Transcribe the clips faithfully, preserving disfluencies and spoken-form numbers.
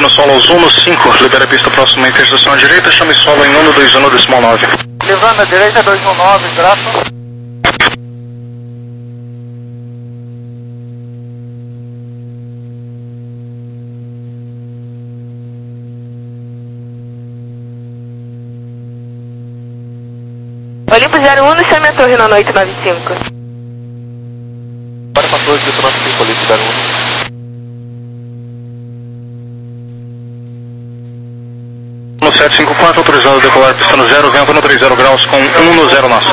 no solo aos um no cinco, libera a pista próxima à interseção à direita, chame solo em um no dois um decimal nove. Levando a direita, dois um nove, graças. Olimpo zero um, chame a torre na noite nove cinco. Para quatorze, nove cinco, Olimpo zero um. No sete cinco quatro, autorizado a decolar pista no zero, vento no trinta graus com um no zero nosso.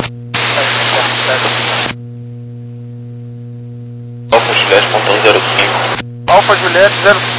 Alfa Juliette, montão zero cinco. Alfa Juliette, zero cinco.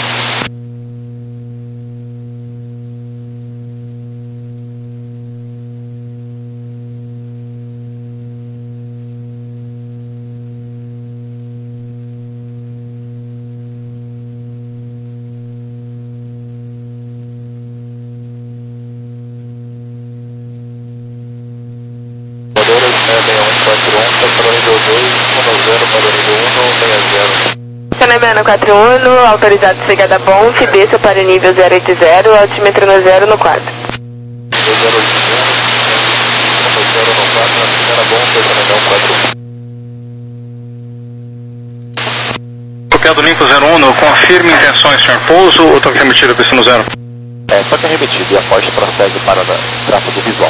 Canamena quatro um, autorizado chegada bom, desça para o nível zero oito zero, altímetro no zero no quatro. zero oito zero, no quatro, na primeira bom, quatro um. Copiado limpo zero um, confirme intenções, senhor pouso ou toque remetido a pista no zero? É, toque remetido e a Porsche prossegue para o tráfego visual.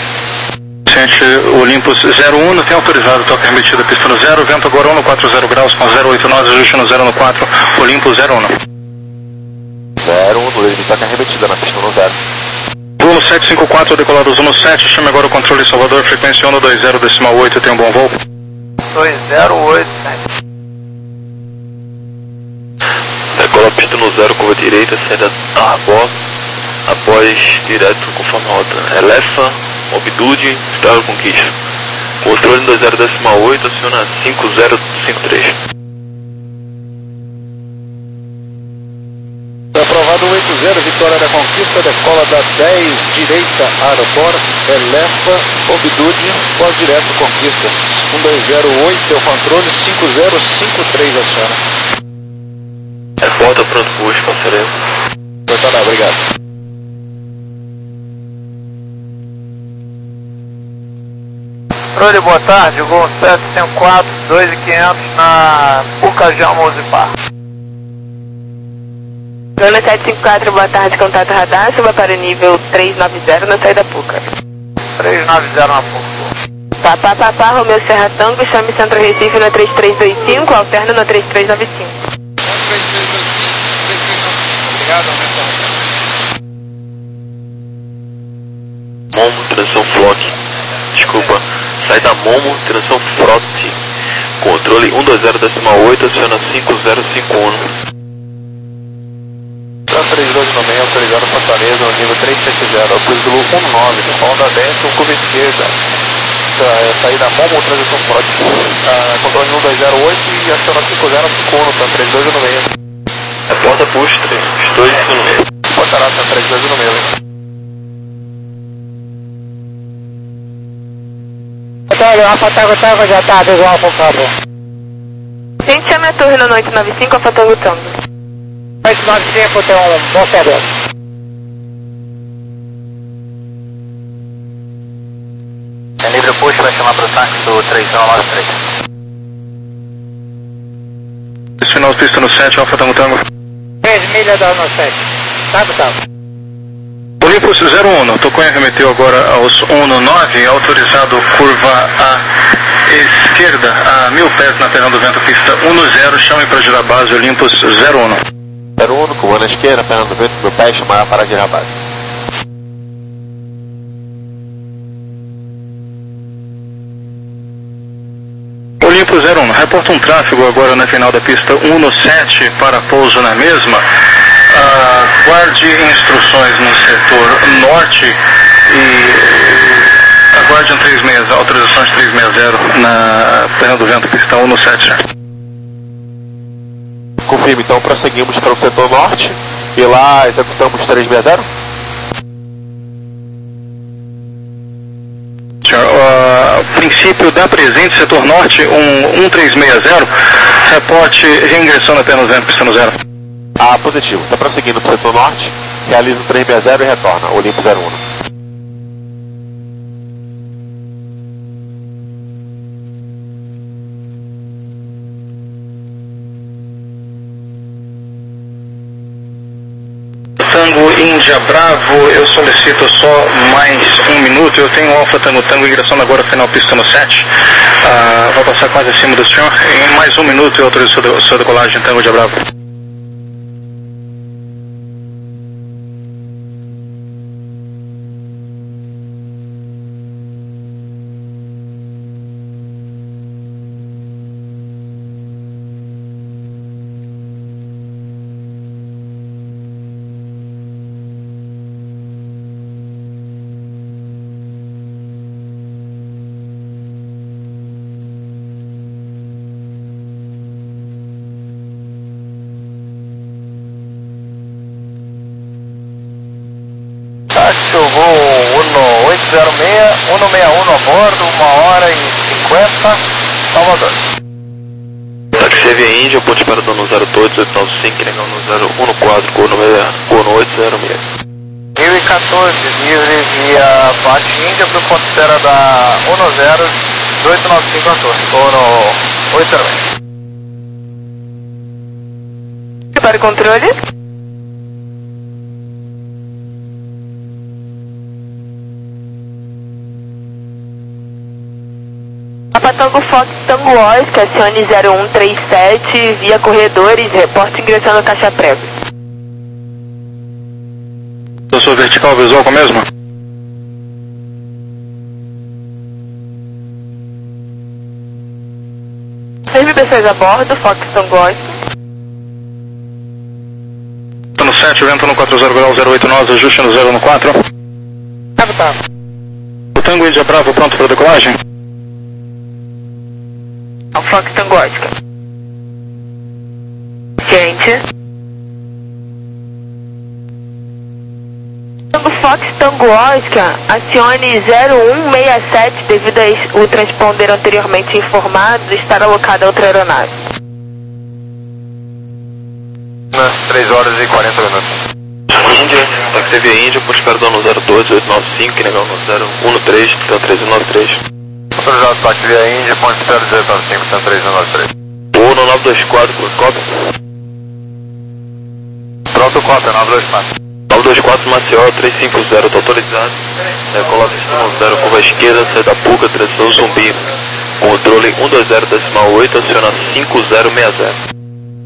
Olympus zero um, tem autorizado toque remetido a pista no zero, vento agora um no quarenta graus com zero oito nove, ajuste no zero no quatro, Olympus zero um. zero um, ele toque remetida na pista no zero. Bruno sete cinco quatro, decolados um no sete, chame agora o controle Salvador, frequência um no dois zero decimal oito, tem um bom voo. dois zero oito, sete. Decola a pista no zero, curva direita, saída da box, após direto conforme a rota. Elefa, Obdude, Estrada Conquista. Controle no dois zero decimal oito, aciona cinco zero cinco três. Aprovado oito zero, Vitória da Conquista, decola da dez, direita, aeroporto, Elefa, Obdude, pós direto, Conquista. um dois zero oito, é o controle, cinco zero cinco três, aciona. Reporta pronto por hoje, parceiro. Tá, obrigado. Controle, boa tarde, Gol sete cinco quatro, dois mil e quinhentos na Pucajão Muzipar. Zona sete cinco quatro, boa tarde, contato radar, suba para o nível trezentos e noventa na saída Puca. trezentos e noventa na Puca. Papá, papá, Romeu Serra Tango, chame Centro Recife no três três dois cinco, alterna no três três nove cinco. três três dois cinco, três três nove cinco, obrigado, aumenta. Momo, transição Flock. Desculpa. Saída Momo, transição Frote. Controle um dois zero decimal oito, aciona cinco zero cinco um. três dois no meio, autorizado Fortaleza, no nível trezentos e setenta, autorizado um nove, onda dentro, curva esquerda. Saída Momo, transição Frote. Uh, controle um dois zero oito e aciona cinco zero cinco um, tá três dois no meio. Reporta push, três dois no meio. Portará, tá três dois no meio. Alfa Tango Tango já tá visual, por favor. Gente, chame a torre na noite nove cinco, Alfa Tango Tango. Noite nove cinco, tem um bom serviço. É livre push, vai chamar para o táxi do três um nove três. Esse final de pista no sete, Alfa Tango Tango. três milhas da no sete. Tango Tango. Olympus zero um, Toconha remeteu agora aos um no nove, autorizado curva à esquerda, a mil pés na perna do vento, pista um no zero, chame para girar base, Olympus zero um. zero um, curva na esquerda, perna do vento, mil pés, chamar para girar base. Olympus zero um, reporta um tráfego agora na final da pista um no sete para pouso na mesma. Uh, guarde instruções no setor norte e aguarde um três seis zero, autorizações três seis zero na perna do vento, pista um no sete. Confirme, então prosseguimos para o setor norte e lá executamos três seis zero. Senhor, uh, princípio da presente, setor norte, um, um três seis zero, reporte reingressão na perna do vento, pista no zero. Ah, positivo. Está prosseguindo para o setor norte, realiza o três seis zero e retorna, Olimpo zero um. Tango Índia Bravo, eu solicito só mais um minuto. Eu tenho Alfa Tango Tango ingressando agora final pista no sete. Uh, vai passar quase acima do senhor. Em mais um minuto eu autorizo sua, sua decolagem Tango Índia Bravo. Voo um oito zero seis, um seis um a bordo, uma hora e cinquenta, Salvador. Táxi via Índia, ponte para dono zero dois oito nove cinco, negão no zero um quatro, corno oito zero seis. mil e quatorze, livre via Bate Índia para o ponto zero da um zero oito nove cinco a torre, corno oito zero seis. Para o controle. Tango Fox Tango Oscar, acione zero um três sete, via corredores, reporte ingressando caixa prego. Eu sou vertical visual com a mesma? seis mil pessoas a bordo, Fox Tango Oscar. No sete, vento no quatro zero graus zero oito nove, ajuste no zero um quatro. Tá, tá. O Tango Índia Bravo pronto para decolagem? Fox Tango Oscar. Gente. Tango Fox Tango Oscar, acione zero um seis sete devido ao transponder anteriormente informado estar alocado a outra aeronave. três horas e quarenta minutos. Índia, táxi via Índia, ponte para dono zero dois oito nove cinco, negão no zero um três, então três um nove três. Autorizado táxi via Índia, ponte zero dezoito nove cinco, então três um nove três. Uno nove dois quatro, copy. Pronto, copy, nove dois quatro. nove dois quatro, Maceió, três cinco zero, tá autorizado. É, coloca em zero, curva esquerda, sai da Puca, direção Zumbi. Controle um dois zero decimal oito, aciona cinco zero seis zero.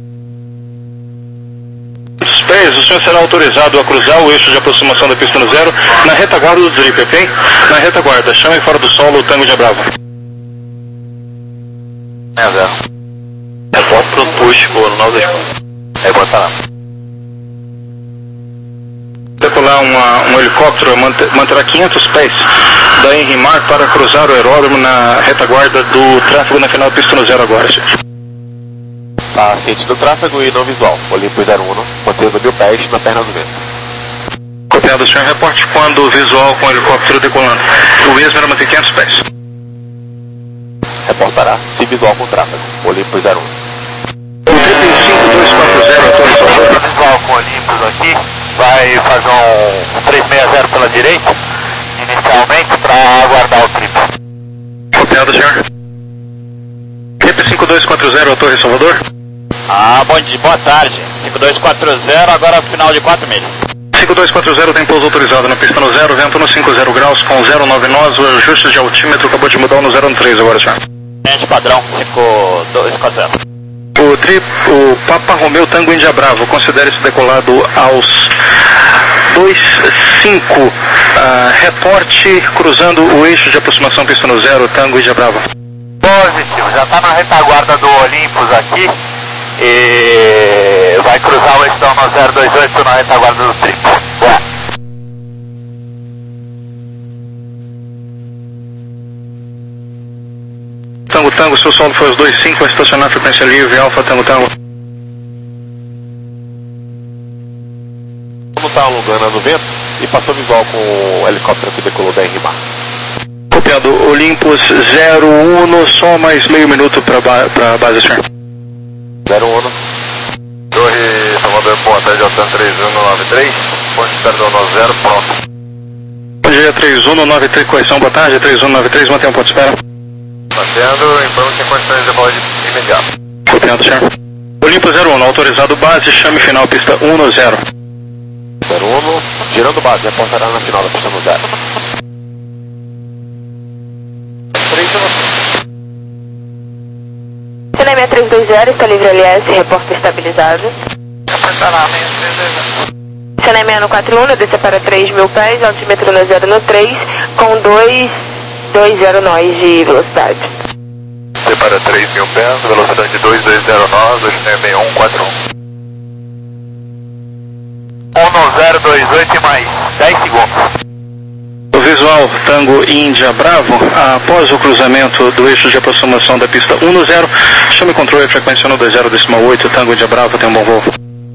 Space, o senhor será autorizado a cruzar o eixo de aproximação da pista no zero na retaguarda do drip, ok? Na retaguarda, chame fora do solo o Tango Índia Bravo. seis zero. Repórter pro push, corno nove dois quatro. É, bota lá. Decolar uma, um helicóptero manter, manterá quinhentos pés da Henrimar para cruzar o aeródromo na retaguarda do tráfego na final da pista no zero agora, gente. Tá ciente do tráfego e não visual. Olimpo zero um, mantendo mil pés na perna do vento. Copiado, senhor, reporte quando visual com o helicóptero decolando. O mesmo era manter quinhentos pés. Reportará se visual com tráfego. Olimpo zero um. O trinta e cinco dois quatro zero, atualização. Visual com Olympus aqui, vai fazer um três seis zero pela direita, inicialmente, para aguardar o triplo. Copiado, senhor. T P cinco dois quatro zero, Torre Salvador. Ah, bom dia, boa tarde. cinco dois quatro zero, agora final de quatro milhas. cinco dois quatro zero tem pouso autorizado na pista no zero, vento no cinco zero graus com zero nove nove, o ajuste de altímetro acabou de mudar no zero três agora, senhor. Gente padrão, cinco dois quatro zero. O, tri, o Papa Romeu Tango Índia Bravo, considere-se decolado aos dois cinco, uh, reporte cruzando o eixo de aproximação pista no zero, Tango Índia Bravo. Positivo, já está na retaguarda do Olympus aqui e vai cruzar o eixo no zero dois oito na retaguarda do triplo. Boa. Tango Tango, seu solo foi os dois cinco, vai estacionar frequência livre, Alfa Tango Tango. Como está alongando no vento e passou visual com o helicóptero que decolou da Henrimar. Copiado, Olympus zero um, só mais meio minuto para ba a base, senhor. zero um. Torre Salvador, Hotel J três um nove três, ponte perdão no zero, pronto. Bom dia, três um nove três, correção, boa tarde, três um nove três, mantém um ponto de espera. Mantendo, informo que em condições de voz imediato. Copiando, senhor. Olimpo zero um, autorizado base, chame final, pista um no zero. zero um, girando base, apontará na final da pista no zero. três Cinemia três dois zero, está livre L S, reporta estabilizado. Reportará seis três zero. Cinemia no quatro um, desce para três mil pés, altímetro no zero no três, com dois dois zero nós de velocidade. C para três mil pés, velocidade dois dois zero nove, dois seis um quatro um. um no zero dois oito e mais dez segundos. O visual Tango Índia Bravo, após o cruzamento do eixo de aproximação da pista um no zero, chame controle frequência no dois zero decimal oito, Tango Índia Bravo, tem um bom voo.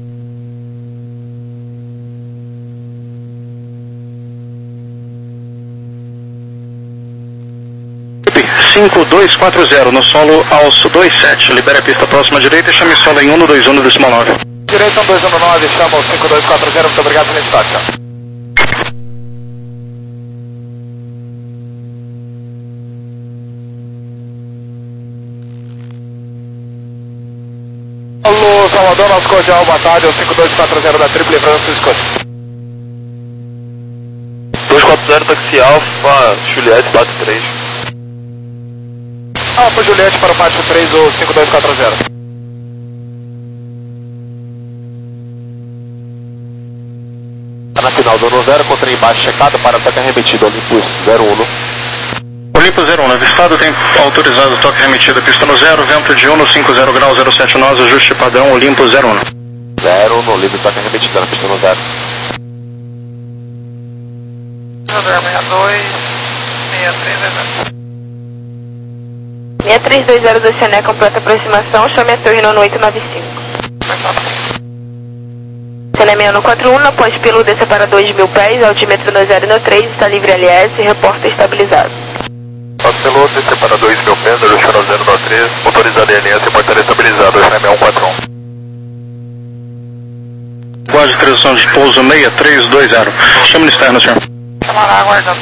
cinco dois quatro zero, no solo aos dois sete, libera a pista próxima à direita e chame solo em um no dois um decimal nove. Direita um dois um nove, chama o cinco dois quatro zero, muito obrigado pela destaque. Alô, Salvador, nosso cordial, boa tarde, é o cinco dois quatro zero da Triple Francisco. dois quatro zero, táxi Alfa, Juliette, bate três. Alfa Juliette para o Pátio três, o cinco dois quatro zero. Tá na final do um zero, com trem baixo checado para ataque remetido, Olympus zero um. Olimpo zero um, avistado, tem autorizado toque remetido, pista no zero, vento de um no cinco zero grau, zero sete nós, ajuste padrão, Olimpo zero um. zero um, livre toque remetido na pista no zero. seis dois, seis três zero. seis três dois zero do Cené, completa aproximação, chame a torre no oito nove cinco. Cené no quatro um, após pelo desça para dois mil pés, altímetro no zero no três, está livre L S, reporta estabilizado. Após pelo desça para dois mil pés, ajuste no zero no três, motorizado L S, portaria estabilizado, Cené um quatro um. Guarde transição de pouso seis três dois zero, chame no externo, senhor. Chamará aguardando.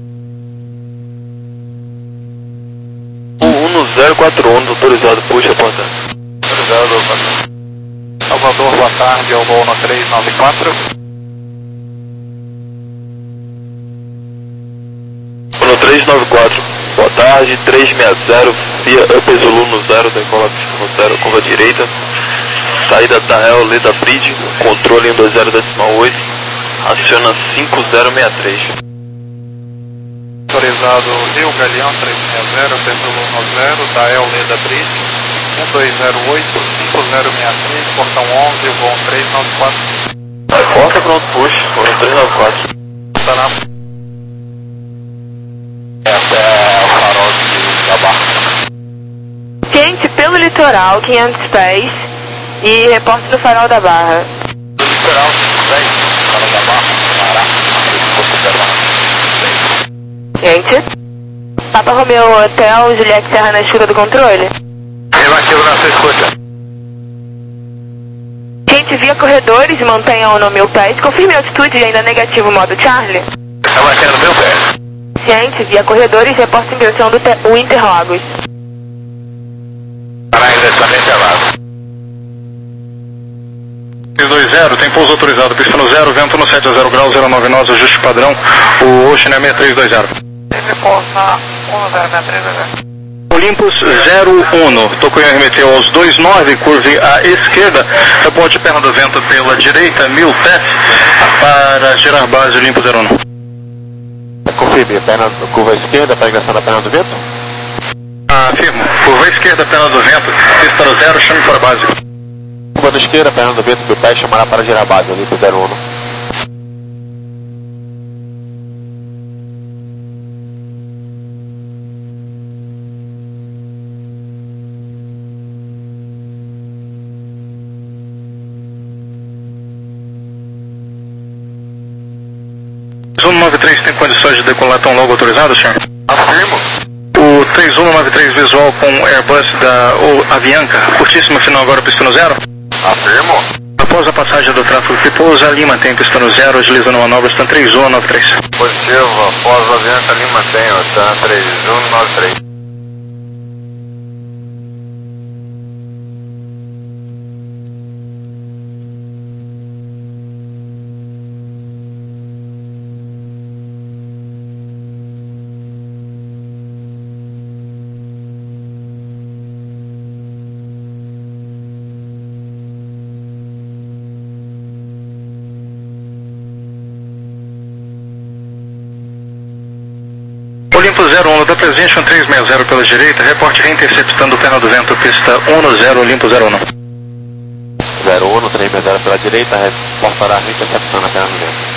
um no zero quatro um, autorizado, puxa a porta. Autorizado, Salvador, boa tarde, é o voo no três nove quatro. No três nove quatro, boa tarde, três seis zero, via Up Zulu no zero, decola pista no zero, curva direita. Saída da El Leda Bridge, controle em dois zero decimal oito, aciona cinco zero seis três. Autorizado Rio Galeão três seis zero, Petro no zero, da El Leda Bridge, um dois zero oito, cinco zero seis três, portão onze, voo três nove quatro. Porta pronto, push, voo três nove quatro. Tá na... Essa é o farol de, da barra. Quente pelo litoral, quinhentos pés, e reporte no farol da Barra. Do litoral, dez, farol da barra, Pará, Gente, Papa Romeo Hotel, Juliette Serra na escura do controle. Relativo na sua escuta. Gente, via corredores, mantenha o no mil pés, confirme a altitude e ainda negativo modo Charlie. Tá batendo mil pés. Gente, via corredores, reporte inversão do o Interlagos. Pará, diretamente a vaga. seis dois zero, tem pouso autorizado, pista no zero, vento no sete zero grau, zero nove nós, ajuste padrão, o Ocean é seis três dois zero. Sempre pouso na um zero seis três zero. Olympus zero um, Tokuyo remeteu aos dois nove, curve à esquerda, reporte perna do vento pela direita, mil pés, para gerar base Olympus zero um. Confirme, perna, curva esquerda, pegação da perna do vento? Afirmo, curva à esquerda, perna do vento, pista no zero, chame para base. Curva da esquerda, perna do vento, meu pé chamará para gerar base, Olympus zero um. três um nove três tem condições de decolar tão logo autorizado, senhor? Afirmo. O três um nove três visual com Airbus da ou Avianca, curtíssimo final agora, pista no zero. Afirmo. Após após a passagem do tráfego que pousa, Lima tem pista no zero, agilizando manobra, está três um nove três. Positivo, após a Avianca Lima tenho, está três um nove três. Olimpo zero um, da Presentation três seis zero pela direita, reporte reinterceptando o perna do vento, pista um no zero, Olimpo zero um. zero um, três seis zero pela direita, reportará reinterceptando a perna do vento.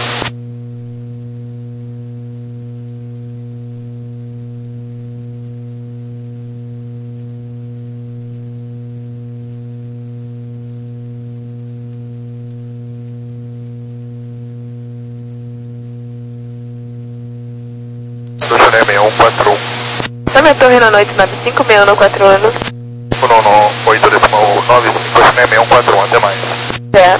seis um quatro um. Também torre na noite, nove cinco seis um quatro um. um um oito decimal nove cinco seis um quatro um, até mais. É.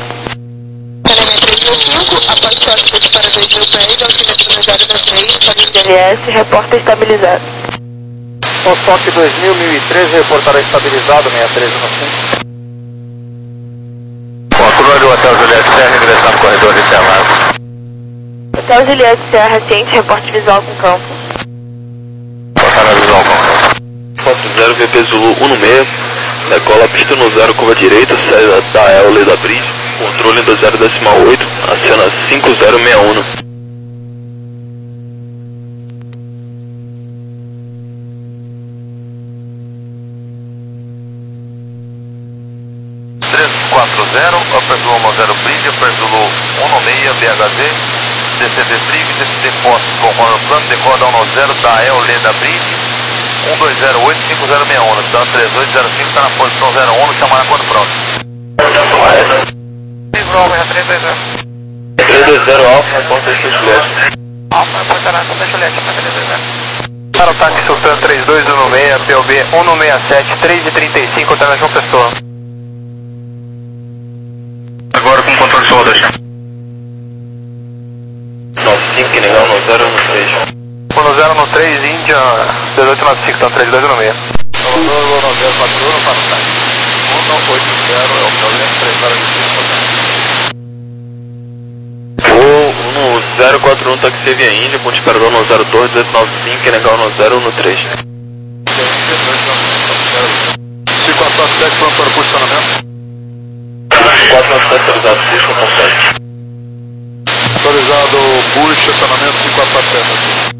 Após toque para dois mil pés, altímetro no zero dois três, caminho de L S, reporta estabilizado. O toque dois mil, mil e treze, reportará estabilizado, seis três um cinco. Controle o Hotel Juliette Serra, ingressar no corredor de Interlagos. Hotel Juliette Serra, ciente, reporte visual com campo. Passar na visual com campo. quatro zero V P Zulu um seis, decola pista no zero, curva direita, saída da E L da Bridge, controle do zero decimal oito, acena cinco zero seis um. três quatro zero, Upper Zulu zero Bridge, Upper Zulu um seis B H Z, D C D Frig, D C D Post com Honor Plano, decola um zero da E L da Bridge, um dois zero oito cinco zero seis um, então três oito zero cinco está na posição zero um, chamar a quando pronto. três dois zero. três dois zero Alfa, reporta Juliette. Alfa, reporta na Santa Juliette, três dois zero. Para o táxi Sultan três dois um seis, P O B um seis sete, três e trinta e cinco, está na João Pessoa. Agora com controle solo, deixa. nove cinco, legal, no zero no três. um zero no três, Índia dezoito nove cinco, então três dois um seis. Salvador, um zero quatro um, para o táxi. um oito zero, é o problema, três horas de O no zero quatro um, táxi via Índia, ponte Parador no zero dois, dezoito nove cinco, legal no zero no três. cinco quatro nove sete, pronto para o posicionamento. quatro nove sete, autorizado, puxa com sete. Autorizado, push, estacionamento cinco quatro quatro sete.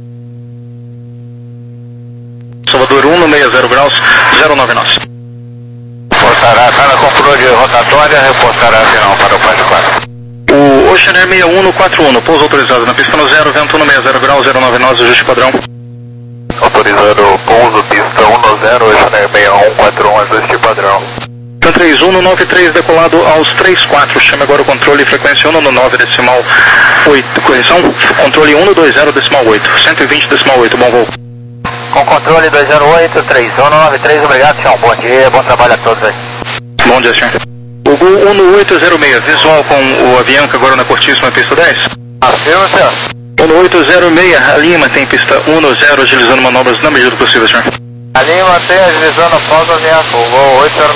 Salvador um seis zero graus, zero nove nove. Reportará, está na controle rotatória, reportará final para o Paz quatro. O Ocean Air sessenta e um no quarenta e um, pouso autorizado na pista no zero, vento um seis zero graus, zero nove nove, ajuste padrão. Autorizado, pouso, pista um no zero, Ocean Air sessenta e um, quarenta e um, ajuste padrão. Então três um no nove três, decolado aos três quatro, chame agora o controle, frequência um no nove decimal oito, correção, controle um no dois zero decimal oito, cento e vinte decimal oito, bom voo. Com controle dois zero oito, três um nove três, obrigado, senhor. Bom dia, bom trabalho a todos aí. Bom dia, senhor. O Gol um no oito zero seis, visual com o Avianca agora na cortíssima pista dez. Afirma, senhor. um no oito zero seis, a Lima tem pista um no zero, agilizando manobras na medida do possível, senhor. A Lima tem agilizando pausa Avianca, o Gol oito zero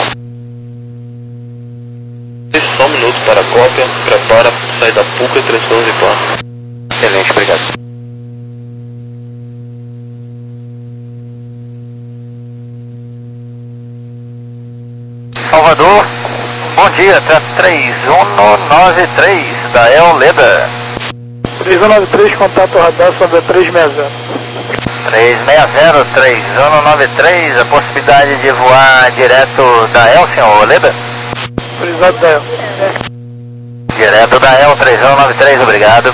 seis. Só um minuto para a cópia, prepara, saída Puca, três doze e quatro. Excelente, obrigado. Salvador, bom dia, tá três um nove três, da El Leda. três um nove três, contato radar sobre a três seis zero. três seis zero, três um nove três, a possibilidade de voar direto da El, senhor Leda? Autorizado da El. Direto da El, três um nove três, obrigado.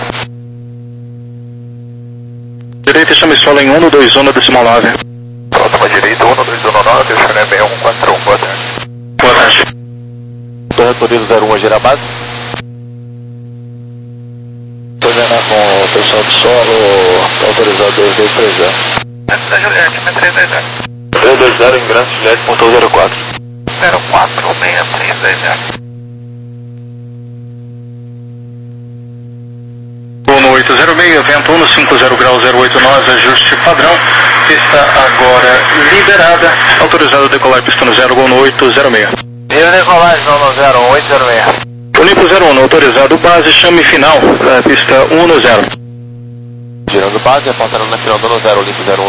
Direita, chame solo em um no dois um no decimal nove. Pronto, para direita, um no dois um nove, o Chile é um quatro um, boa tarde. Boa tarde. Torre Torino zero um, a girar base. Estou vendo com o pessoal do solo, autorizado dois dois três zero. Da Juliette, três dois zero. três dois zero, ingresso Juliette, ponto zero quatro. zero quatro seis três dois zero. vento um cinquenta graus zero oito nós, ajuste padrão, pista agora liberada, autorizado a decolar pista no zero um oito zero seis. Livre decolagem no zero oito zero seis. Olimpo zero um, autorizado base, chame final, uh, pista um no zero. Girando base, apontando na final do no zero, Olimpo zero um.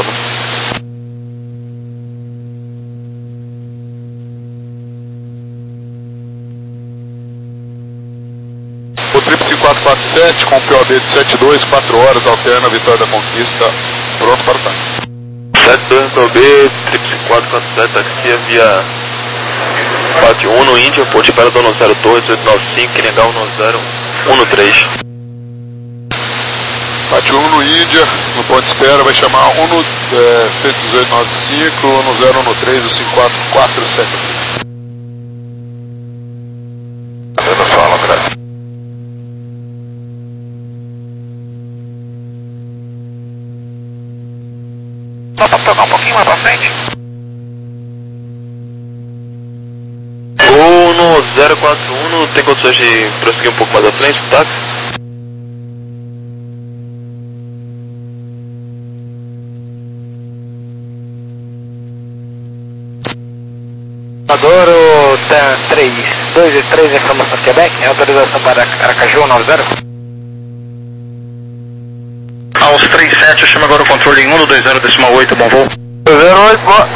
O Tríplice quatro quatro sete com P O B de sete dois, quatro horas, alterna Vitória da Conquista, pronto para o táxi. sete dois P O B, Tríplice quatro quatro sete, taxia via quatro um no Índia, ponte espera do no zero dois oito nove cinco, que negar o no zero um no três. quatro um no Índia, no ponto de espera vai chamar um no é, cento e dezoito nove cinco, no zero um no três, o cinco quatro quatro sete. Dando solo, atrás. Só para tocar um pouquinho mais pra frente. Ou no zero quatro um, tem condições de prosseguir um pouco mais à frente, táxi? Adoro três dois e três, informação Quebec, autorização para Aracaju noventa. Aos três sete, eu chamo agora o controle em um no dois zero decimal oito, bom voo. zero oito, boa.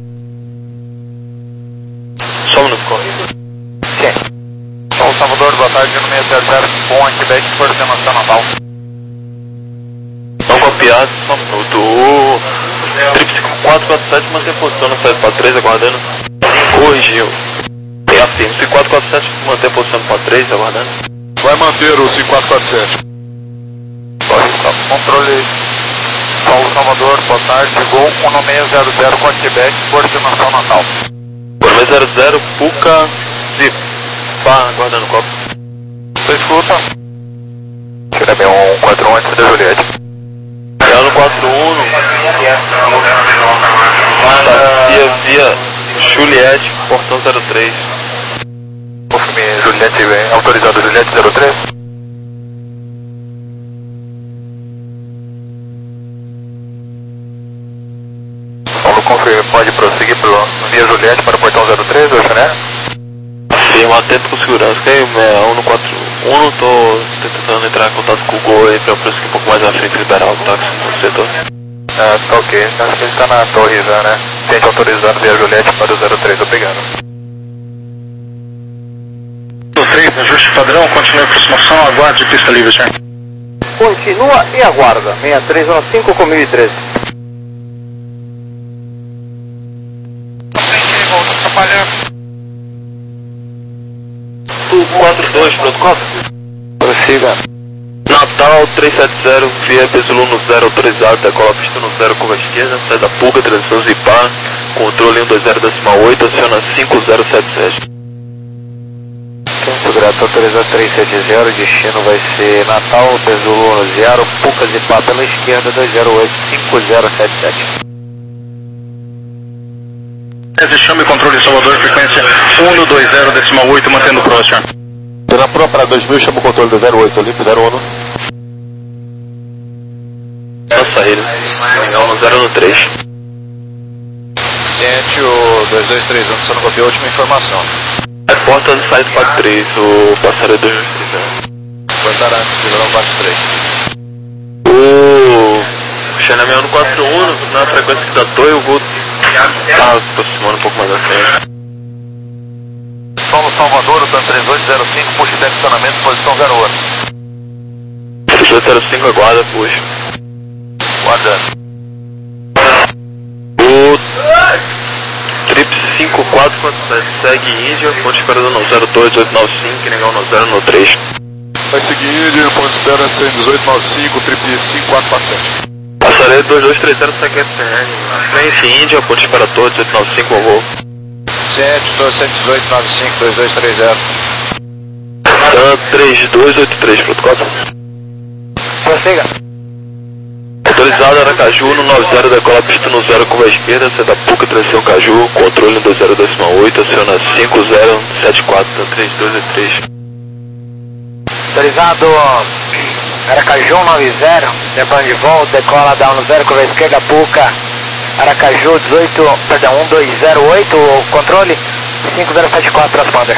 Só um minuto, corre. Sim. São Salvador, boa tarde, no seis zero zero, bom Quebec, coordenação Natal. Não copiado, só um minuto. O Tríplice quatro quatro sete mantém posição no sete quatro três, aguardando. Corrigiu. E assim, o quatro quatro sete mantém posição no quatro três, aguardando. Vai manter o cinco quatro quatro sete. Controle Paulo Salvador, boa tarde, Gol um no seis zero zero com Quebec, coordenação Natal. seis zero zero, Puca, Zip. Pá, aguardando o copo. Você escuta? Tira bem um quatro um antes da Juliette. Já no quatro um, taxia via Juliette, portão zero três. Confirme Juliette, bem, autorizado Juliette zero três. Paulo confirme, pode prosseguir pelo via Juliette para o portão zero três, o Chanel? Firma, atento com segurança, ok? É, um no quatro um, tô tentando entrar em contato com o Gol aí pra prosseguir um pouco mais à frente e liberar o táxi no setor. Ah, tá ok, acho que ele tá na torre já, né? Tente autorizando via Juliette para o zero três, obrigado. No três, ajuste padrão, continue a aproximação, aguarde pista livre, senhor. Continua e aguarda, seis três um cinco com mil e treze. Frente, volta atrapalhando. quatro dois, pronto, copo? Prossiga. Natal três sete zero, via Pesulu no zero, autorizado, decola a pista no zero, curva esquerda, sai da Puga, transição Zipar, controle um dois zero decimal oito, aciona cinco zero sete sete. Muito grato, autorizado três sete zero, destino vai ser Natal, Pesulu no zero, Puca Zipar pela esquerda, dois zero oito cinco zero sete sete. Chame controle de Salvador, frequência um no dois zero decimal oito, mantendo o próximo. Pela Pro para dois mil, chama o controle do zero oito, Olimpo zero um. Na saída, não no zero no três. Ciente, o dois dois três um, você não copiou a última informação. É porta do site quatro três, o passageiro dois dois três zero. Foi estar antes, liberou quatro três. O Xanamel no quatro um, na frequência que datou, e o Gol tá aproximando um pouco mais da frente. Paulo Salvador, o três dois zero cinco, puxa de acionamento, posição zero oito. três dois zero cinco, aguarda, puxa. Guardando. O Trip cinco quatro quatro sete segue Índia, ponte espera no zero dois oito nove cinco, que negar no zero no três. Vai seguir Índia, ponto de espera cento e dezoito nove cinco, Trip cinco quatro quatro sete. Passaredo dois dois três zero, segue F N, na frente Índia, ponte espera todo, dezoito nove cinco, voo. Ciente, cento e dezoito nove cinco, dois dois três zero. Então, três dois oito três, protocolo. Prossiga. Autorizado Aracaju no nove zero, decola a pista no zero, curva esquerda, seta Puca, transição Caju, controle no dois zero decimal oito, aciona cinco zero sete quatro, então três dois oito três. Autorizado Aracaju cento e noventa, depois de voo, decola down no zero, curva esquerda, Puca. Aracaju dezoito, perdão, um dois zero oito, controle cinco zero sete quatro, transponder.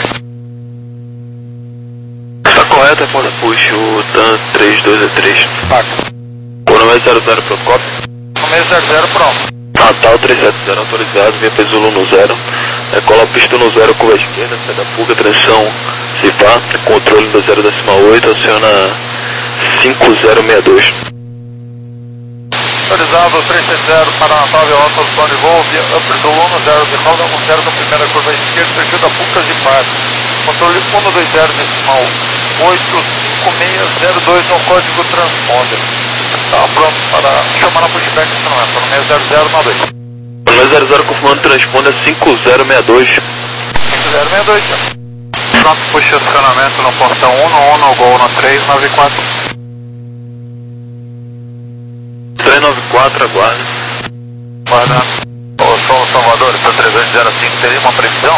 Está correto, é quando puxa o T A N três dois zero três. O nome é zero zero para o copy. Nome é zero zero, pronto. Natal três sete zero autorizado, via P Zulu no zero. Decola pista no zero, curva esquerda, sai da Puca, atenção, se vá, controle do zero decimal oito, aciona cinco zero seis dois. Autorizado três sete zero para Natal, Viola, solução de voo, via Upper Zulu no zero, de roda um zero da primeira curva esquerda, perfil da Pucas de Par. Controle um dois zero decimal oito cinco seis zero dois no código transponder. Está pronto para chamar na pushback instrumento, no zero zero nove dois. No zero zero confirmando transponder cinco zero seis dois. cinco zero seis dois, já. Pronto, puxa acionamento no portão um no um, no gol no três nove quatro. três nove quatro, aguarda. Guarda. Ô, São Salvador, está trezentos zero cinco, teria uma previsão?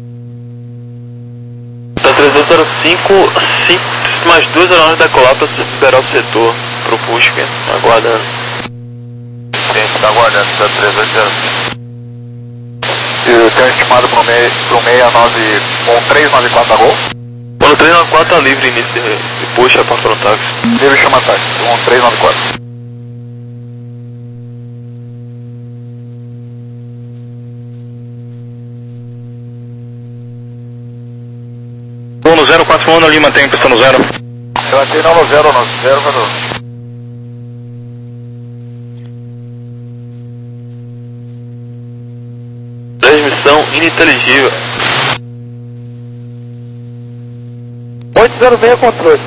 Está trezentos zero cinco, cinco mais duas aeronaves decolar para liberar o setor para o push, aguardando. Sim, está aguardando, está trezentos zero cinco. E tem estimado para o seis nove um três nove quatro a gol? O três nove quatro está livre início de, de push, é para frontax. Livre chama táxi, um três nove quatro. No zero quatro um, ali mantém pista no zero. Eu atei no zero, no zero, zero. Transmissão ininteligível. oito zero seis, controle.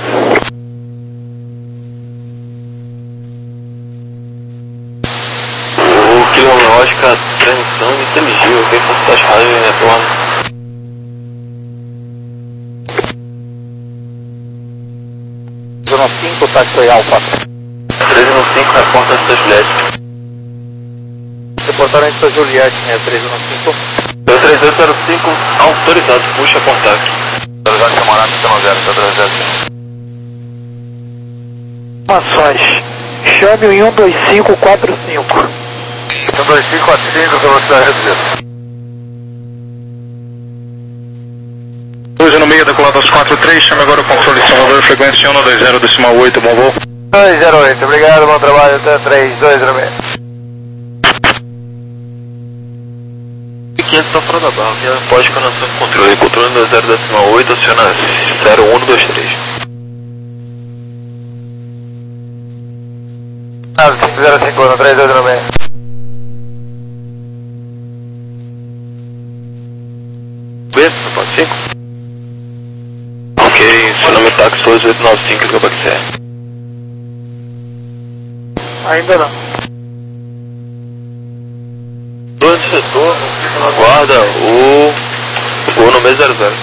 O quilométrica transmissão ininteligível, tem forças rádio em retorno. Zona cinco, táxi Alfa. três um cinco, reporta Santa Juliette. Reportamento Santa Juliette, né? três um cinco. três oito zero cinco, autorizado, puxa contato. Autorizado chamar na pista no zero, está trezentos zero cinco. Informações. Chame o um dois cinco quatro cinco. um dois cinco quatro cinco, velocidade reduzida. doze no meio, decolado aos quatro três, chame agora o controle Salvador, frequência um dois zero decimal oito, bom voo. dois zero oito, obrigado, bom trabalho, até três dois zero seis. quinhentos está fora da barra, via pós conexão de controle, controle do zero decimal oito, aciona zero um dois três. nove cinco zero cinco, no três dois zero seis. B, no ponto cinco. Ok, seu nome é táxi dois oito nove cinco, liga para que serve. Ainda não. dois setor, aguarda o... o nome é zero zero.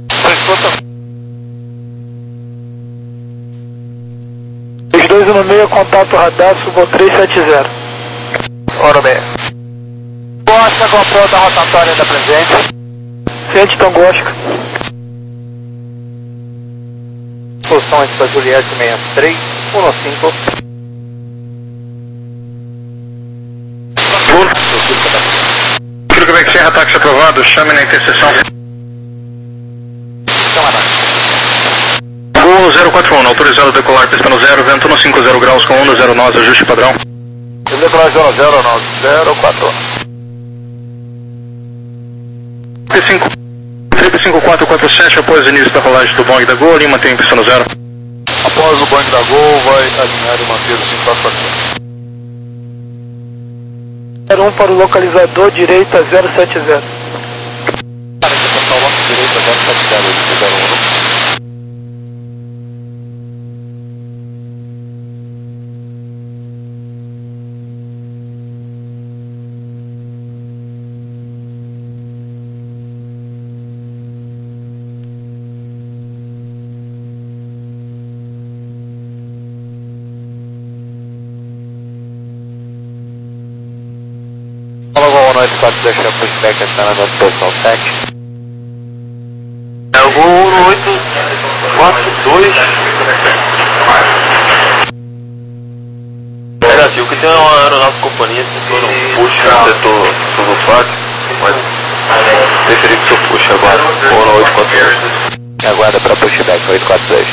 Os dois no meio, contato radar, subo três sete zero. Hora meia. Costa, comprou da rotatória da presente. Sente Tongosca. Solução entre a Juliette sessenta e três, um cinco. Filho Quebec Serra, táxi aprovado, chame na interseção. Gol no zero quatro um, autorizado a decolar, pista no zero, vento no cinco zero graus com onda zero nove, ajuste padrão. Decolar zero zero nove zero quatro. trinta e cinco quatro quatro sete, após o início da rolagem do Boeing da Gol, ali mantém pista no zero. Após o Boeing da Gol, vai alinhar e manter o cinco quatro quatro. zero um para o localizador, direita zero sete zero. Para que o nosso direita zero sete zero, zero um. Pode deixar o pushback acionando a posição sete. É o gol oito quatro dois. tem uma aeronave companhia, setor um push no setor Suvofac, mas preferi que o senhor puxe agora, ou no oito quatro dois. Aguarda para pushback, oito quatro dois.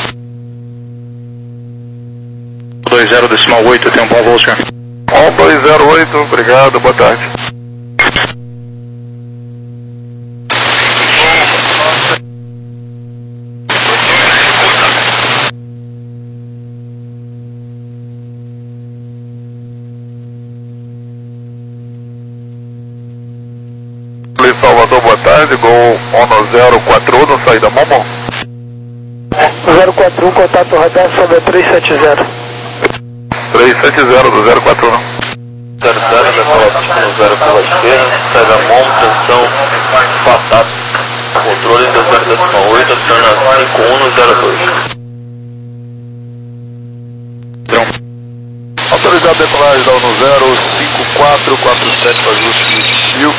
dois zero decimal oito, tem um bom voo, senhor. um dois zero oito, obrigado, boa tarde. Salvador, boa tarde, gol um zero quatro um, saída Momo. zero quatro um, contato radar, sobe três sete zero. três sete zero do zero quatro um. zero zero, decola pista no zero pela esquerda, saída Momo, tensão Fatap, controle do zero decimal oito, aciona cinco um no zero dois. Autorizado a decolagem da um zero cinco quatro quatro sete para ajuste mil.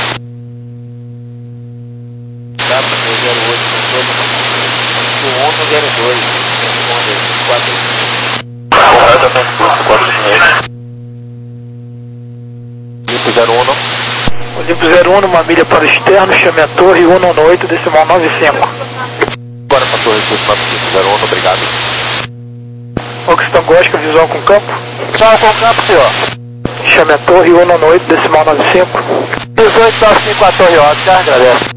Olimpo zero um. Olimpo zero um, uma milha para o externo, chame a torre um nove oito, decimal nove cinco. Agora para a torre nove cinco, zero um, obrigado. Fox Tango Oscar, visual com campo. Visual com campo, senhor. Chame a torre um nove oito, decimal nove cinco. dezoito nove cinco, a torre Oscar, agradeço.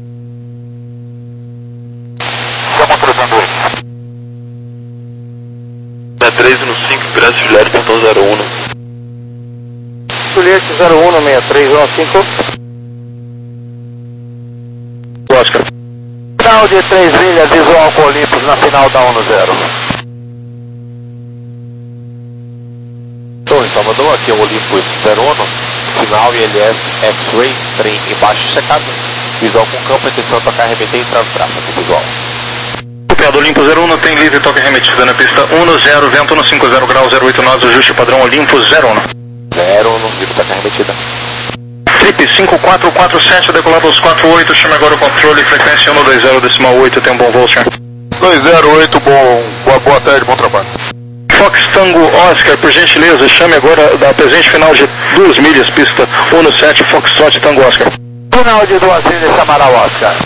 treze no cinco, Graças Juliette, ponto zero um. Juliette zero um, seis três um cinco. Oscar. Final de três milhas, visual com Olympus na final da um zero. Torre Salvador, aqui é o Olympus zero um, final I L S X-Ray, trem embaixo checado, visual com campo, intenção tocar, remeter e entrar no tráfego, visual. Copiado Olimpo zero um, tem livre toque remetida na pista um zero, vento no cinco zero graus, zero oito nove, ajuste padrão Olimpo zero um. zero um, livre toque remetida. Trip cinco quatro quatro sete, decolado aos quatro oito, chame agora o controle, frequência um dois zero decimal oito, tem um bom voo, senhor. dois zero oito, bom, boa, boa tarde, bom trabalho. Fox Tango Oscar, por gentileza, chame agora da presente final de duas milhas, pista um sete, Foxtrot Tango Oscar. Final de duas milhas, chamará o Oscar.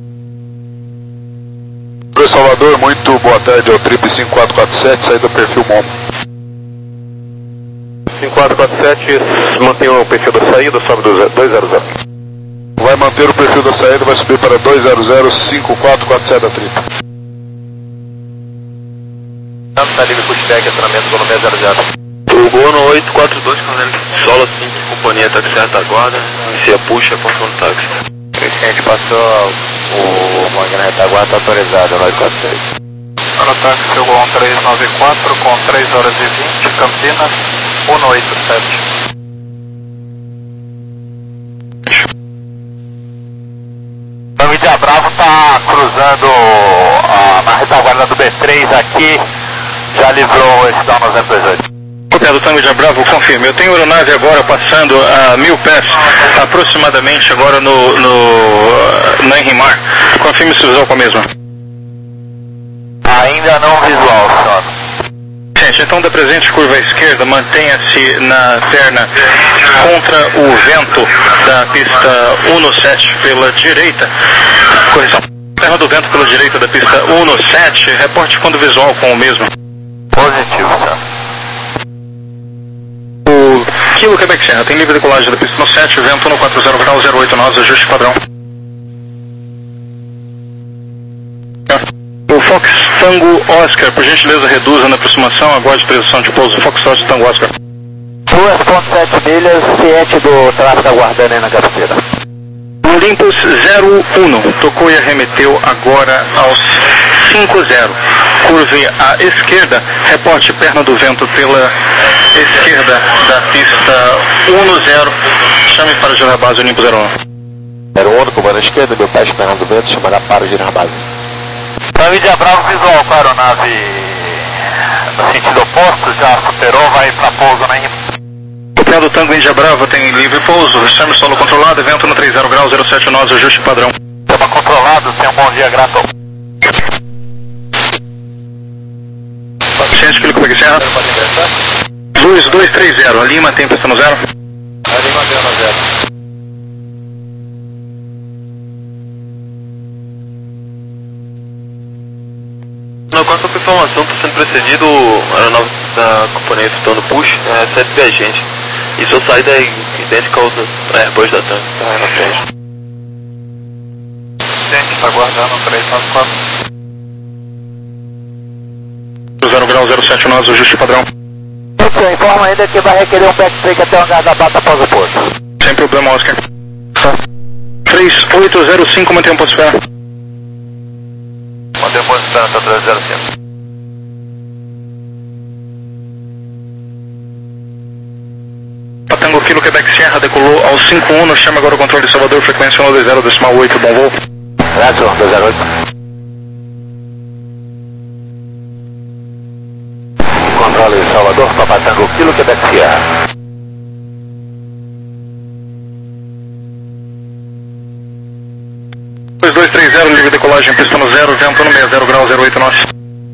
Oi, Salvador, muito boa tarde, é o Trip cinco quatro quatro sete, saída do perfil Momo. cinco quatro quatro sete, mantém o perfil da saída, sobe do dois zero zero. Vai manter o perfil da saída, vai subir para dois zero zero, cinco quatro quatro sete da Trip. Está livre pushback, acionamento do número zero zero. O gol no oito quatro dois, solo cinco, companhia táxi certa aguarda, inicia puxa, ponto no táxi. A gente passou o máquina retaguarda, está autorizado, nove quatro seis. Para táxi, seu gol três nove quatro com três horas e vinte, Campinas, um oito sete. O Mídia Bravo está cruzando a, na retaguarda do B três aqui, já livrou esse down no zero dois oito. Copiado Tango de Bravo, confirme. Eu tenho aeronave agora passando a mil pés, aproximadamente agora no, no, na Enrimar. Confirme se visual com a mesma. Ainda não visual, senhor. Gente, então da presente curva à esquerda, mantenha-se na perna contra o vento da pista um sete pela direita. Correção. Perna do vento pela direita da pista um sete, reporte quando visual com o mesmo. Positivo, senhor. O Kilo Quebec Serra, tem livre decolagem da pista no sete, vento no quatro zero graus, zero oito nove, ajuste padrão. O Fox Tango Oscar, por gentileza reduza na aproximação, aguarde previsão de pouso. Fox Tango Oscar. duas vírgula sete milhas, ciente do tráfego aguardando aí na cabeceira. Olympus zero um, tocou e arremeteu agora aos cinco zero. Curve à esquerda, reporte perna do vento pela esquerda da pista um zero, chame para girar base Olympus zero um. zero um, comando à esquerda, meu pé perna do vento, chamará para girar base. Mídia Bravo visual com a aeronave no sentido oposto, já superou, vai para pouso na Enrimar. Copiado Tango Índia Brava, tem livre pouso, chame solo controlado, vento no três zero graus, zero sete nove, ajuste padrão. Chama controlado, tenha um bom dia, grato. Ciente, Kilo Quebec Serra. Luiz dois três zero, Lima tem pista no zero? A Lima tem no zero. Não, com essa informação, estou sendo precedido, a aeronave da companhia efetuando push, é, recebe viajante. E sua saída é idêntica ao da Airbus da TAM, tá aí na frente. Gente, está aguardando três nove quatro. zero grau zero sete nove, ajuste padrão. Ok, informa ainda que vai requerer um backstreak até o hangar da Bata após o pouso. Sem problema, Oscar. três oito zero cinco, mantém um ponto de espera. Mantém o ponto de espera, tá três zero cinco. Tango Kilo Quebec Sierra decolou ao cinco um, chama agora o controle de Salvador, frequência um dois zero decimal oito, bom voo. Graças, dois zero oito. Controle de Salvador, Papa Tango Kilo Quebec Sierra. dois dois três zero, livre decolagem, pista no zero, vento no sessenta grau zero oito nove.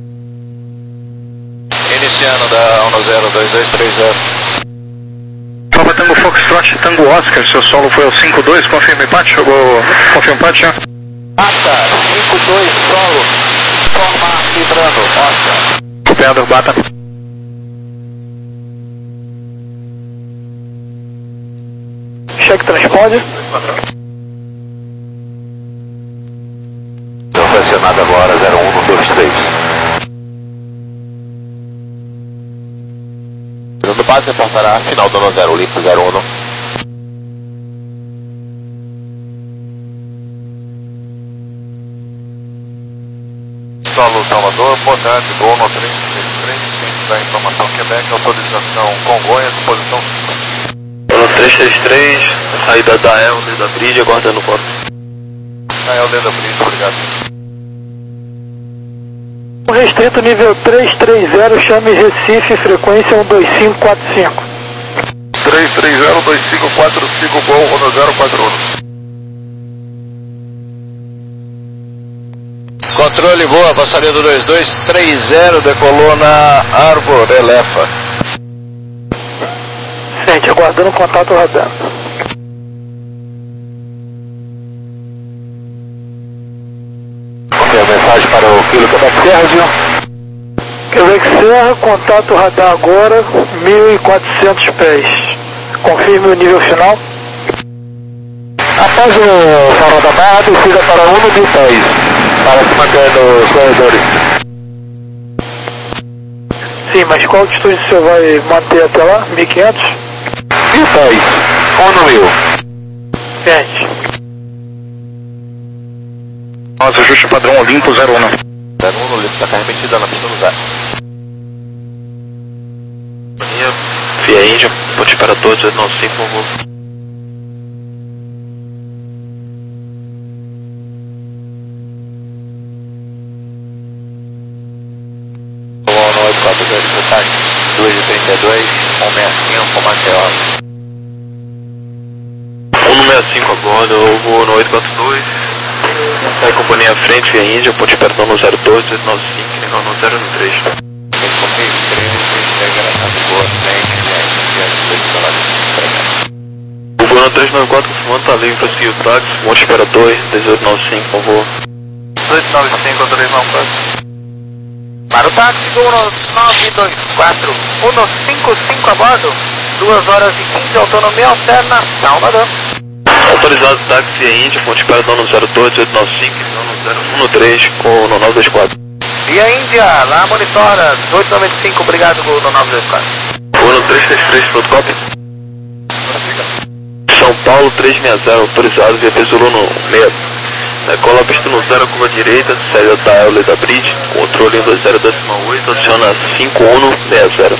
Iniciando da um zero dois dois três zero. Papa Tango Foxtrot, Tango Oscar, seu solo foi ao cinco dois, confirma empate, chegou, confirma empate, já. Bata, cinco dois, solo, forma librando, Oscar. Copiado, Bata. Cheque transponder. Pressionado agora, zero um dois três. Do base reportará final do zero, limpo zero um. Solo Salvador, boa tarde, gol no três três três, ciente da informação Quebec, autorização Congonhas, posição No três três três, saída da E L D da Bridge, aguardando o ponto. A E L D da Bridge, obrigado. Restrito nível três três zero, chame Recife, frequência um dois cinco quatro cinco. três três zero dois cinco quatro cinco, gol um zero quatro um. Controle boa, passaria do dois dois três zero, decolou na Arbor Elefa. Gente, aguardando contato radar. Qualquer mensagem para o Kilo Quebec Sierra, Gil? Quebec Sierra, contato radar agora, mil e quatrocentos pés. Confirme o nível final. Após o farol da barra, descida para um mil pés, para se manter nos corredores. Sim, mas qual altitude o senhor vai manter até lá? mil e quinhentos? mil pés, um no mil. Gente. Nossa, ajuste padrão Olimpo zero um. zero um no limpo, está remetida na pista do zero. Via Índia, ponte para todos, dezenove cinco, bom voo. dois e trinta e dois, um sessenta e cinco, Maceió. um sessenta e cinco agora, eu vou no oito quatro dois. Sai companhia à frente, via Índia, ponte perdão no zero dois, dezenove cinco, legal no zero três. O voo no três nove quatro confirmando, tá livre para seguir o táxi, ponte espera dois, dezoito noventa e cinco, bom voo. dezoito noventa e cinco, três nove quatro. Para o táxi do um nove dois quatro, um cinco cinco a bordo, duas horas e quinze, autonomia alterna, Salvador. Autorizado táxi via Índia, ponte espera no zero dois, dezoito noventa e cinco, no zero um três, com no nove dois quatro. Via Índia, lá monitora, dezoito noventa e cinco, obrigado, Gol no nove dois quatro. Voo no três três três, fotocópia. São Paulo três seis zero, autorizado via Zulu no meio. Decola a pista no zero, curva direita, saída da E L D da Bridge, controle dois zero decimal oito, adiciona cinco um sessenta. sessenta,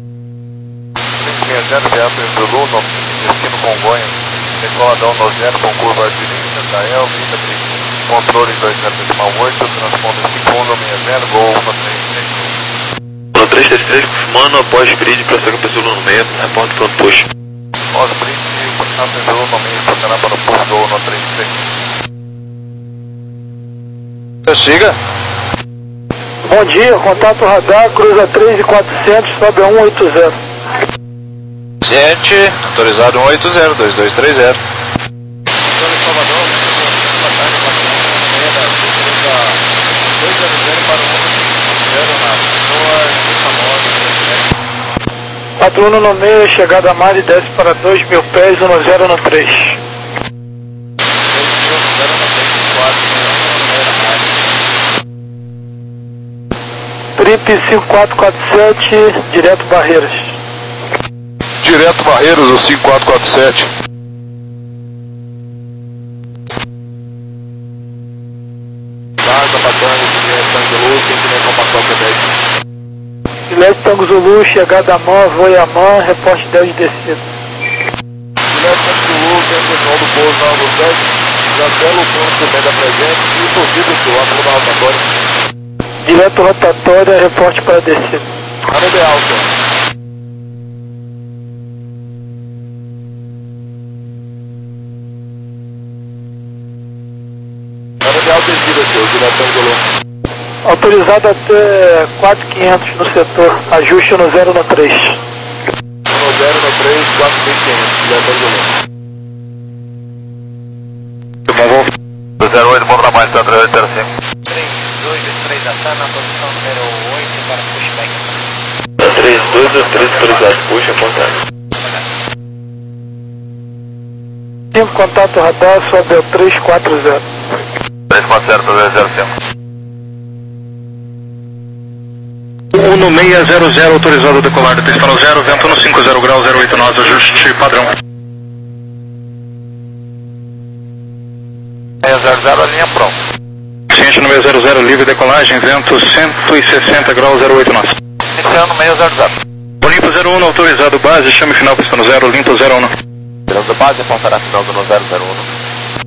Via Zulu, no destino Congonhas, decoladão no zero com curva direita da E L D da Bridge, controle dois zero decimal oito, transponder cinco um sessenta, gol um três três. No três três três, confirmando após Bridge, prossegue para Zulu no meio, reporta pronto push. Após Bridge, continuar Zulu no meio, funcionar para o push, gol no três três. Siga. Bom dia, contato radar, cruza três e quatrocentos, sobe a um oito zero. Tangente, autorizado um oito zero, dois dois três zero. quatro um no meio, chegada a mar e desce para dois mil pés, um zero no três. Trip cinco quatro quatro sete, direto Barreiras. Direto Barreiras, o cinco quatro quatro sete. Vaza, Batanga, Juliette, Tango Zulu, quem tiver compactual Quebec. Juliette, Tango Zulu, chegada a Mã, Voiamã, reporte dez de descida. Juliette, Tango Zulu, tem pessoal do pouso na Alvo sete, já pelo ponto também da presente e possível que o ângulo da rotatória. Direto rotatória, reporte para descida. Arude alto. Arude alto descida, seu, direto Tango. Autorizado até quatro mil e quinhentos no setor, ajuste no zero no três. no zero no três, quatro mil e quinhentos, direto Tango. Bom voo. zero oito, bom trabalho, tá três oito zero cinco. três dois dois três da T A na posição número oito para pushback. três dois dois três autorizado, puxa, contato. cinco, contato radar, sobe ao três quatro zero. três quatro zero, dois zero cinco. um seis zero zero, autorizado a decolar, pista no zero, vento no cinco zero graus, zero oito nós, ajuste padrão. seis zero zero, a linha pronta. Ciente no seis zero zero, livre decolagem, vento cento e sessenta graus, zero oito nós. Iniciando seis zero zero. Limpo zero um, autorizado base, chame final pista no zero, limpo zero um. Tirando base, apontará final do zero zero um.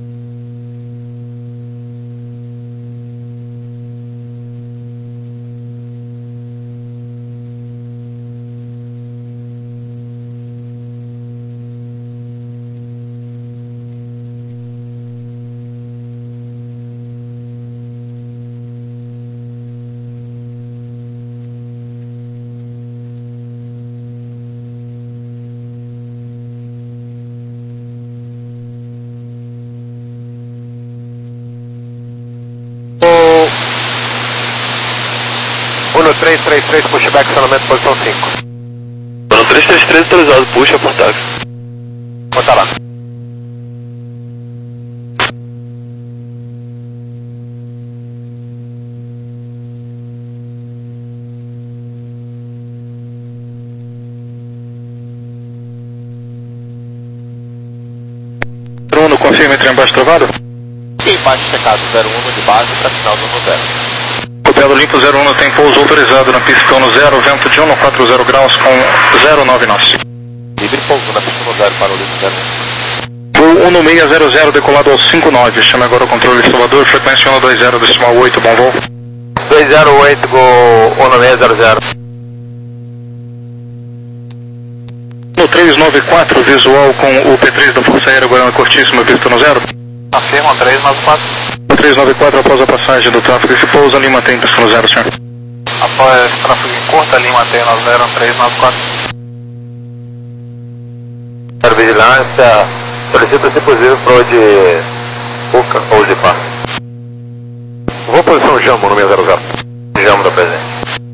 um três três três, pushback, acionamento, posição cinco. um três três três autorizado, puxa por táxi. Bota lá. Bruno, confirma entre embaixo travado? E embaixo checado, zero um de base para final do no zero. Copiado limpo zero um, tem pouso autorizado na pista no zero, vento de um quatro zero graus com zero nove nós. Livre pouso na pista no zero, para o livre zero. Voo um seis zero zero, decolado ao cinco nove, chame agora o controle Salvador, frequência um dois zero, decimal oito, bom voo. dois zero oito, go um seis zero zero. No três nove quatro, visual com o P três da Força Aérea Guarana Cortíssima, pista no zero. Afirma três nove quatro. No três nove quatro, após a passagem do tráfego, esse pouso ali mantém pista no zero, senhor. Após tráfego em curta, ali mantém nove zero três nove quatro. Vigilância, solicita se possível para o de Puca ou de Pá. Vou posição Jambo no seis zero zero. Jambo da presente.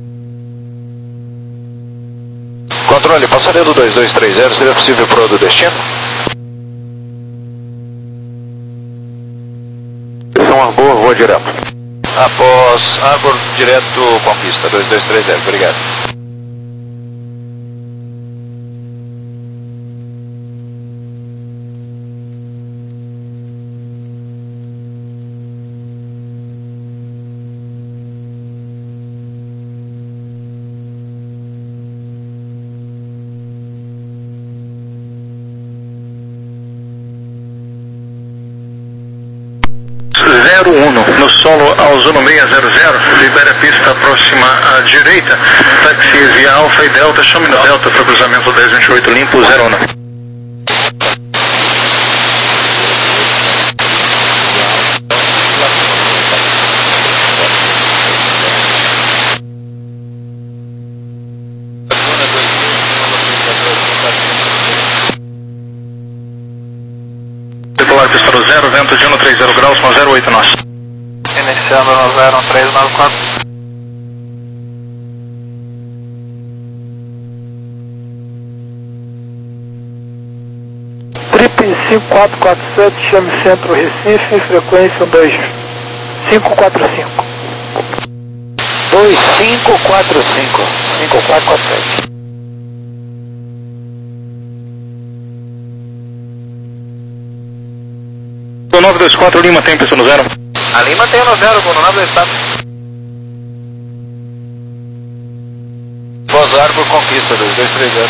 Controle, passaria do dois dois três zero, seria possível para o do destino? São Arbor, vou direto. Após Arbor, direto conquista, dois dois três zero, obrigado. zero um, no solo ao zona seis zero zero, libera a pista próxima à direita, táxi via Alfa e Delta, chame no Delta para cruzamento dez vinte e oito, limpo zero um. zero um três nove quatro. Trip cinco quatro quatro sete, chame Centro Recife, frequência um dois cinco quatro cinco. dois cinco quatro cinco, cinco quatro quatro sete. nove dois quatro Lima tem pessoa no zero. A Lima tem no zero, com o nove dois quatro. Posar por conquista, dois dois três zero.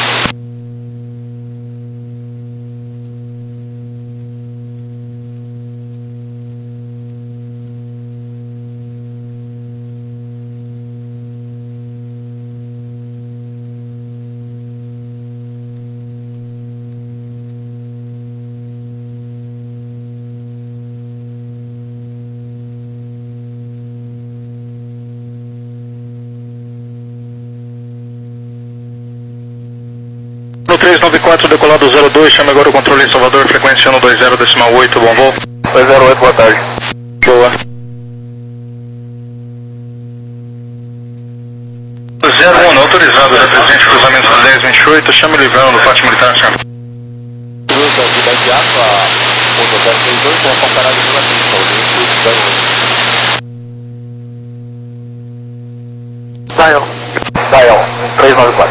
No três nove quatro, decolado zero dois, chame agora o controle em Salvador, frequência um dois zero, decimal oito, bom voo. dois zero oito, boa tarde. Boa. zero um, autorizado, represente cruzamento do dez vinte e oito, chame Livrão do Pátio Militar, senhor. Cruz da imediato a ponto zero três dois, é comparado pela pista, o link zero oito. Dial. Dial, três nove quatro.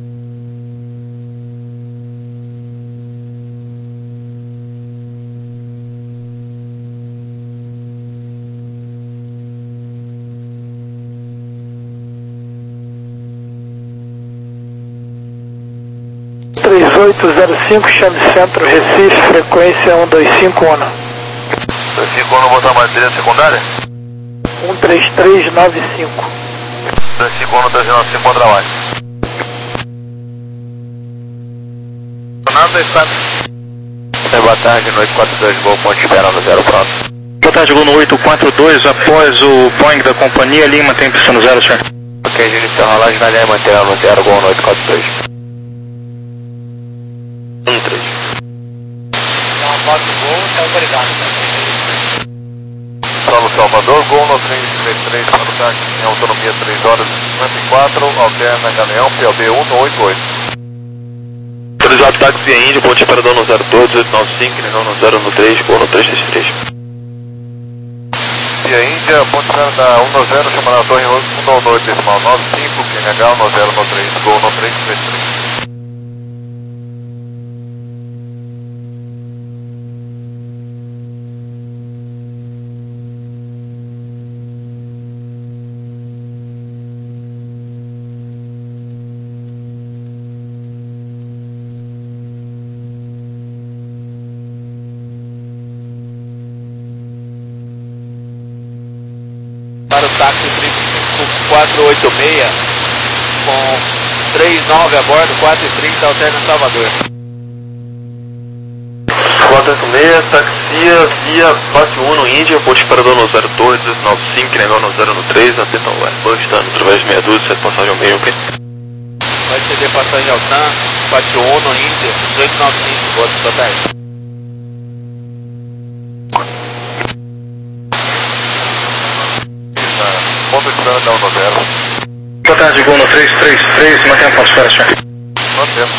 três oito zero cinco, chame Centro Recife, frequência um dois cinco um. dois cinco um, botar mais direita secundária? um três três nove cinco. dois cinco um, três nove cinco, contra mais. nove dois quatro. Boa tarde, noite quatro dois, Gol Ponte esperando zero, pronto. Boa tarde, Gol no oito quatro dois, após o Boeing da companhia, Lima tem pista no zero, senhor. Ok, gerência, rolagem na linha mantendo no zero, Gol no oito quatro dois. um três. Então, pode o gol, está autorizado. Solo Salvador, Gol no três três três, para o táxi em autonomia três horas e cinquenta e quatro, alterna Galeão, P O B um no oito oito. Autorizado táxi via Índia, ponte operador no zero dois, oito nove cinco, Negão no zero no três, Gol no três três três. Via Índia, ponte operador da um no zero, chamada Torre um no oito, decimal nove cinco, Negão no zero no três, Gol no três três três. Para o táxi cinco quatro oito seis, com três nove a bordo, quatro e trinta, alterna Salvador. quatro oito seis, taxia via Fácil um no Índia, ponte operador no zero dois, oito nove cinco, Negão no zero no três, atenta o Airbus, dando através de meia dúzia, sete passagem ao meio, ok? Vai ceder passagem ao TAM, Fácil um no Índia, dezoito nove cinco, boa tarde. Ponto de esperando da um no zero. Boa tarde, Gol no três três três, mantém ponto de espera, senhor. Mantendo.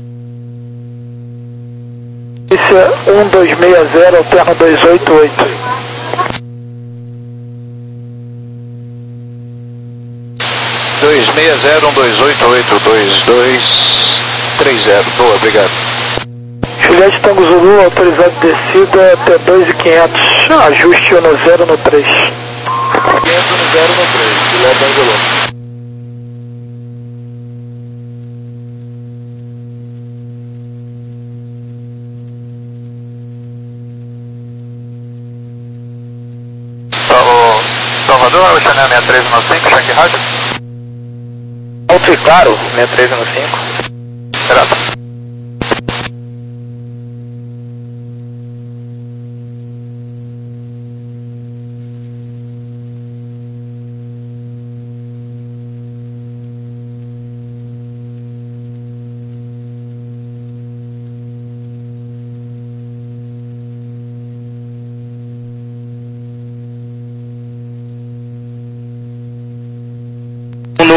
Esse um dois seis zero, alterna dois oito oito. dois seis zero um dois oito oito dois dois três zero. Boa, obrigado. Juliette Tango Zulu, autorizado descida até dois mil e quinhentos, ajuste no zero no três. quinhentos no zero no três, Juliette Angelo. Salvador, Chanel seis três um cinco, cheque rádio. Alto e claro, seis três um cinco. Graças.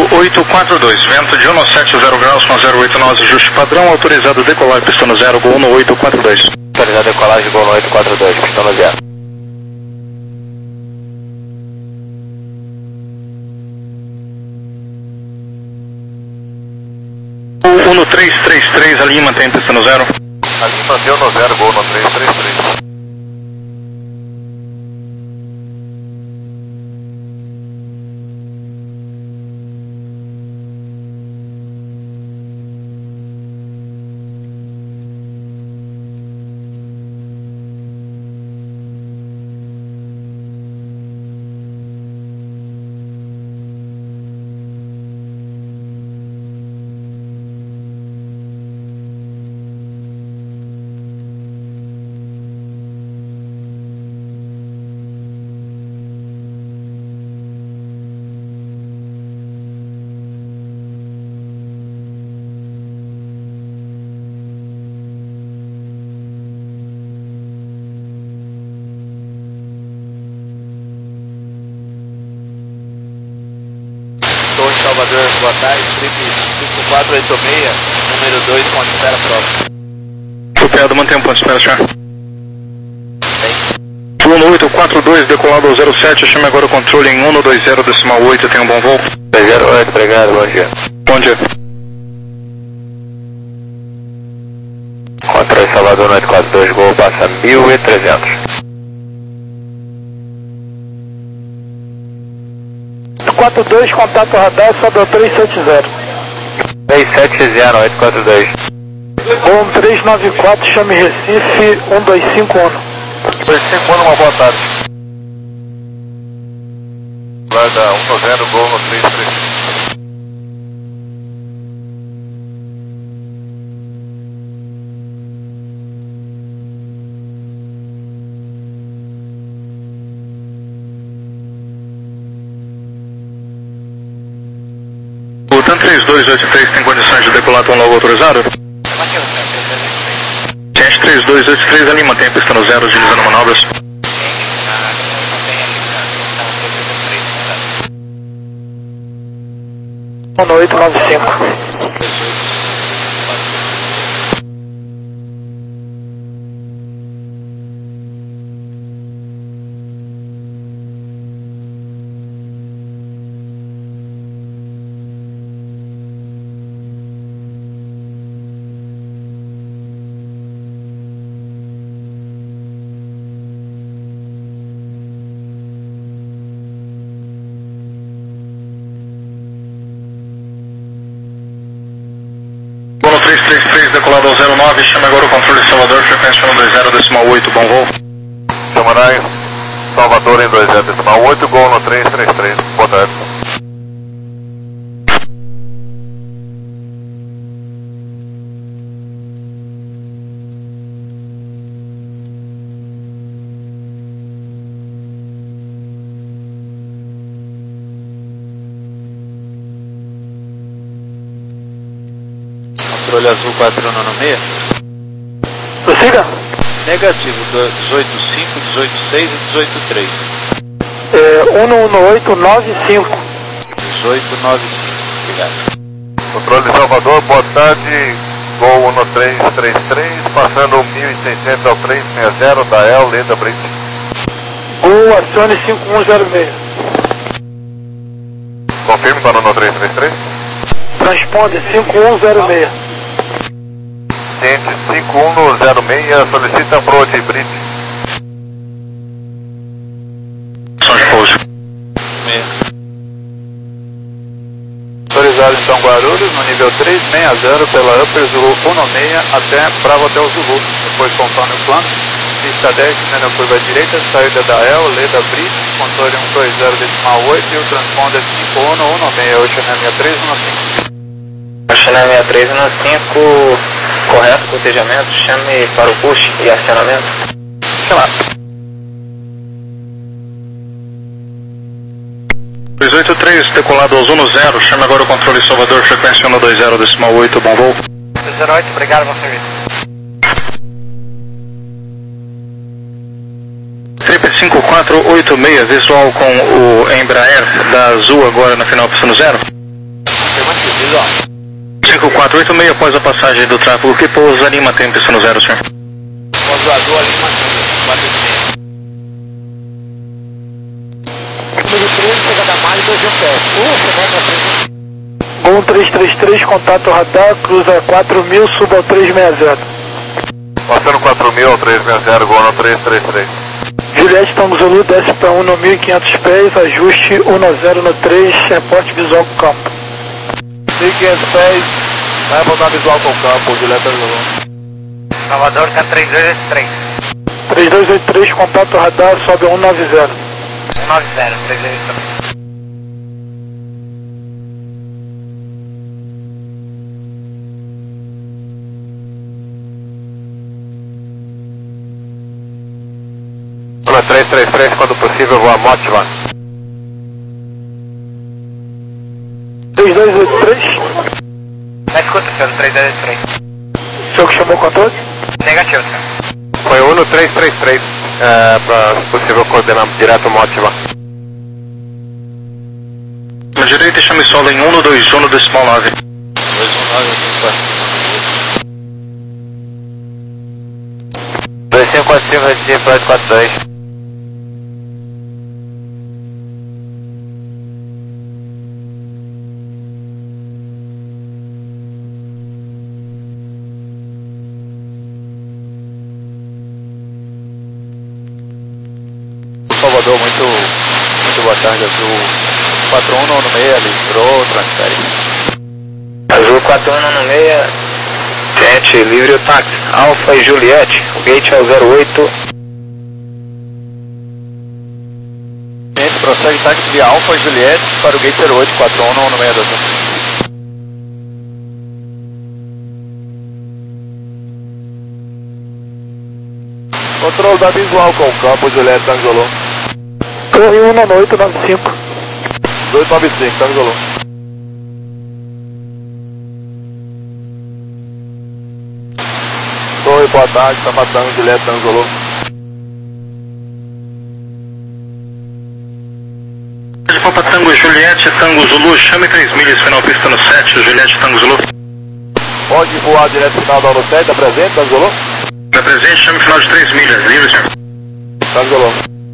um oito quatro dois, vento de um sete zero graus com zero oito nós, ajuste padrão, autorizado decolar, pista no zero, gol no oito quatro dois. Autorizado decolagem, gol no oito quatro dois, pista no zero. um três três três, a linha mantém pista no zero. A linha mantém no zero, gol no três três três. Salvador, boa tarde, trip cinco quatro oito seis, número dois, ponto de espera próximo. Copiado, mantém um ponto de espera, senhor. um oito quatro dois, decolado ao zero sete, chame agora o controle em um dois zero decimal oito, tem um bom voo. zero oito, obrigado, bom dia. Bom dia. Controle Salvador oito quatro dois, gol, passa mil e trezentos. quatro dois, contato radar, Salvador três sete zero. três sete zero, oito quatro dois. Gol três nove quatro, chame Recife um dois cinco um. dois cinco um, uma boa tarde. Guarda um zero, gol no três três. Tan três dois oito três tem condições de decolar tão logo autorizado? Gente três dois oito três, ali mantém a pista no zero, utilizando manobras. um oito nove cinco. três três três, decolado ao zero nove, chama agora o controle Salvador, frequência um dois zero decimal oito, bom voo. Samurai, Salvador em dois zero decimal oito, gol no três três três, boa tarde. Controle azul quatro nove seis. Prossiga. Negativo, dezoito cinco, dezoito seis e dezoito três. É, um um oito nove cinco. dezoito nove cinco, obrigado. Controle Salvador, boa tarde, gol um três três três, passando mil e seiscentos ao três seis zero da El, Leda Bridge. Gol, acione cinco um zero seis. Confirme para o três três três. Transponde cinco um zero seis. Ciente cinco um zero seis, solicita approach Bridge. Som de pouso. Autorizado então Guarulhos no nível três seis zero pela Upper Zulu um seis até Bravo Hotel Zulu. Depois conforme o plano, pista dez, na curva direita, saída da El, Leda Bridge, controle um dois zero decimal oito e o transponder cinco um um seis, Oceanet sessenta e três cinco. Oceanet sessenta e três cinco, correto, cotejamento, chame para o push e acionamento. Chamar. dois oito três, decolado aos um zero, chame agora o controle Salvador, frequência um dois zero decimal oito, bom voo. zero oito, obrigado, bom serviço. Trip cinco quatro oito seis, visual com o Embraer da Azul agora na final pista no zero. tráfego quatro oito seis após a passagem do tráfego que pousa Lima tem pista no zero, senhor. Pousador Lima quatro seis. Número treze, chegada a mais, dois G P S. Uh, você vai pra frente. Gol três três três, contato radar, cruza quatro mil, suba ao três seis zero. Passando quatro mil ao três seis zero, gol no três três três. Juliette Tango Zulu, desce para um no mil e quinhentos pés, ajuste um zero no três, reporte visual com campo. mil e quinhentos pés, vai botar visual com campo, Juliette Tango Zulu. Salvador, tá três dois oito três. três dois oito três, contato radar, sobe um nove zero. um nove zero, três dois oito três. três três três, quando possível, voa Motiva. três dois oito três. Na escuta, senhor, três dois oito três. O senhor que chamou o controle? Negativo, senhor. Foi um no três três três, é, para, se possível, coordenar direto Motiva. Na direita, chame solo em um no dois um no decimal nove. dois um nove, dois cinco quatro cinco, Recife, Flight quatro dois. Salvador, muito, muito boa tarde, Azul quatro um nove seis, listrou, transfere. Azul quatro um nove seis, Jet, livre o táxi, Alfa e Juliette, o gate é o zero oito. Gente, prossegue táxi via Alfa Juliette para o gate zero oito, quatro um nove seis, Azul. Controle da visual com o campo, Juliette Tango. Torre um nove oito nove cinco. dois nove cinco, Tango. Oi, boa tarde, tá matando Juliette Tango. De Papa Tango Juliette Tango Zulu, chame três milhas, final pista no sete, Juliette Tango Zulu. Pode voar direto final da no sete, tá presente, Tango? Está presente, chame final de três milhas, livre, senhor. Tango.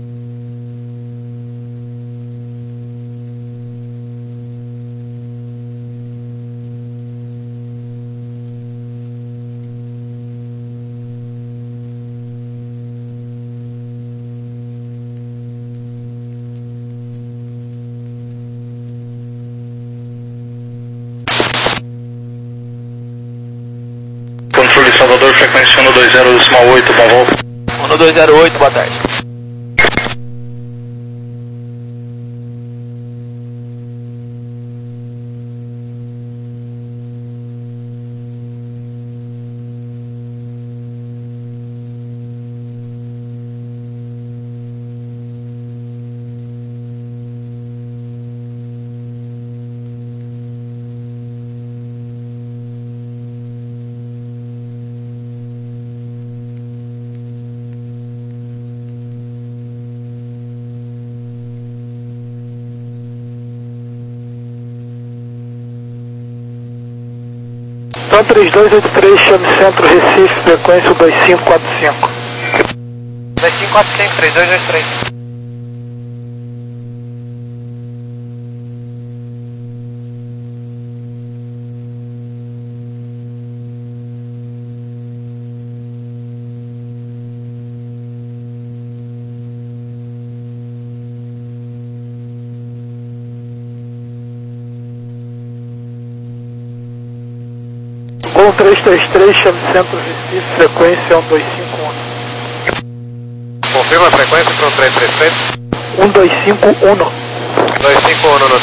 Controle Salvador, frequência um dois zero decimal oito, bom voo. um dois zero oito, boa tarde. Então três dois oito três, chame centro Recife, frequência dois cinco quatro cinco. dois cinco quatro cinco, três dois oito três. Gol três três três, chame centro Recife, frequência um dois cinco um. Confirma a frequência para o três três três. um dois cinco um. dois cinco um no